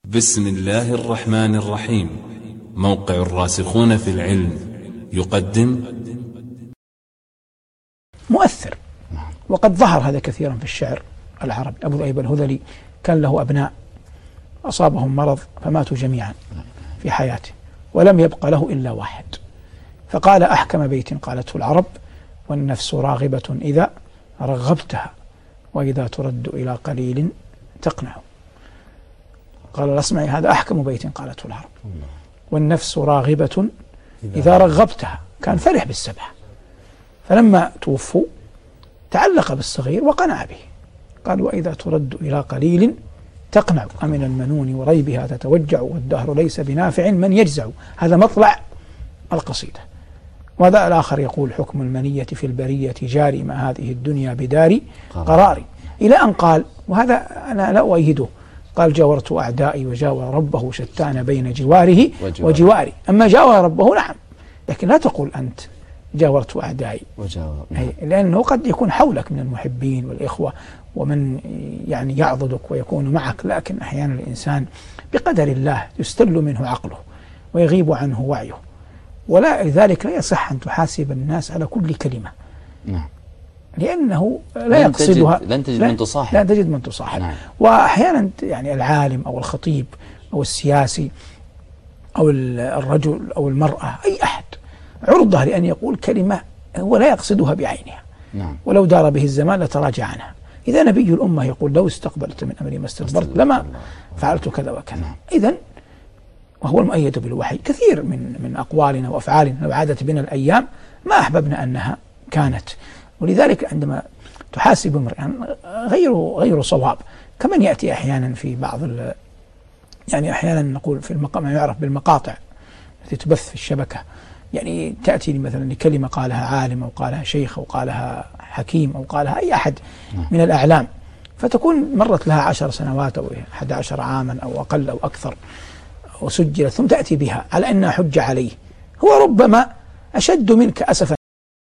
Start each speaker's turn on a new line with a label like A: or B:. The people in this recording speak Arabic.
A: بسم الله الرحمن الرحيم. موقع الراسخون في العلم يقدم
B: مؤثر، وقد ظهر هذا كثيرا في الشعر العربي. أبو ذؤيب الهذلي كان له أبناء أصابهم مرض فماتوا جميعا في حياته، ولم يبق له إلا واحد، فقال أحكم بيت قالته العرب: والنفس راغبة إذا رغبتها، وإذا ترد إلى قليل تقنع. قال الأصمعي: هذا أحكم بيت قالته العرب، والنفس راغبة إذا رغبتها. كان فرح بالسبعة، فلما توفوا تعلق بالصغير وقنع به. قال: وإذا ترد إلى قليل تقنع، أمن المنون وريبها تتوجع، والدهر ليس بنافع من يجزع. هذا مطلع القصيدة. وهذا الآخر يقول: حكم المنية في البرية جاري، ما هذه الدنيا بدار قراري. إلى أن قال، وهذا أنا لا أؤيده، قال: جاورت أعدائي وجاور ربه، شتان بين جواره وجواري. أما جاور ربه نعم، لكن لا تقول أنت جاورت أعدائي، لأنه قد يكون حولك من المحبين والإخوة ومن يعني يعضدك ويكون معك، لكن أحيانا الإنسان بقدر الله يستل منه عقله ويغيب عنه وعيه، ولا لذلك لا يصح أن تحاسب الناس على كل كلمة، لأنه لا يقصدها.
C: لن تجد من تصاحب.
B: لا تجد من تصاحب. وأحيانا يعني العالم أو الخطيب أو السياسي أو الرجل أو المرأة، أي أحد عرضة لأن يقول كلمة هو لا يقصدها بعينها، ولو دار به الزمان لتراجع عنها. إذا نبي الأمة يقول: لو استقبلت من أمري ما استدبرت لما فعلت كذا وكذا. إذن وهو المؤيد بالوحي. كثير من أقوالنا وأفعالنا لو عادت بنا الأيام ما أحببنا أنها كانت. ولذلك عندما تحاسب امرئا غير صواب، كمن يأتي أحيانا في بعض يعني أحيانا نقول في ما يعرف بالمقاطع التي تبث في الشبكة، يعني تأتي مثلا لكلمة قالها عالم أو قالها شيخ أو قالها حكيم أو قالها أي أحد من الأعلام، فتكون مرت لها 10 سنوات أو 11 عاما أو أقل أو أكثر، وسجلت، ثم تأتي بها على أنها حجة عليه. هو ربما أشد منك أسفا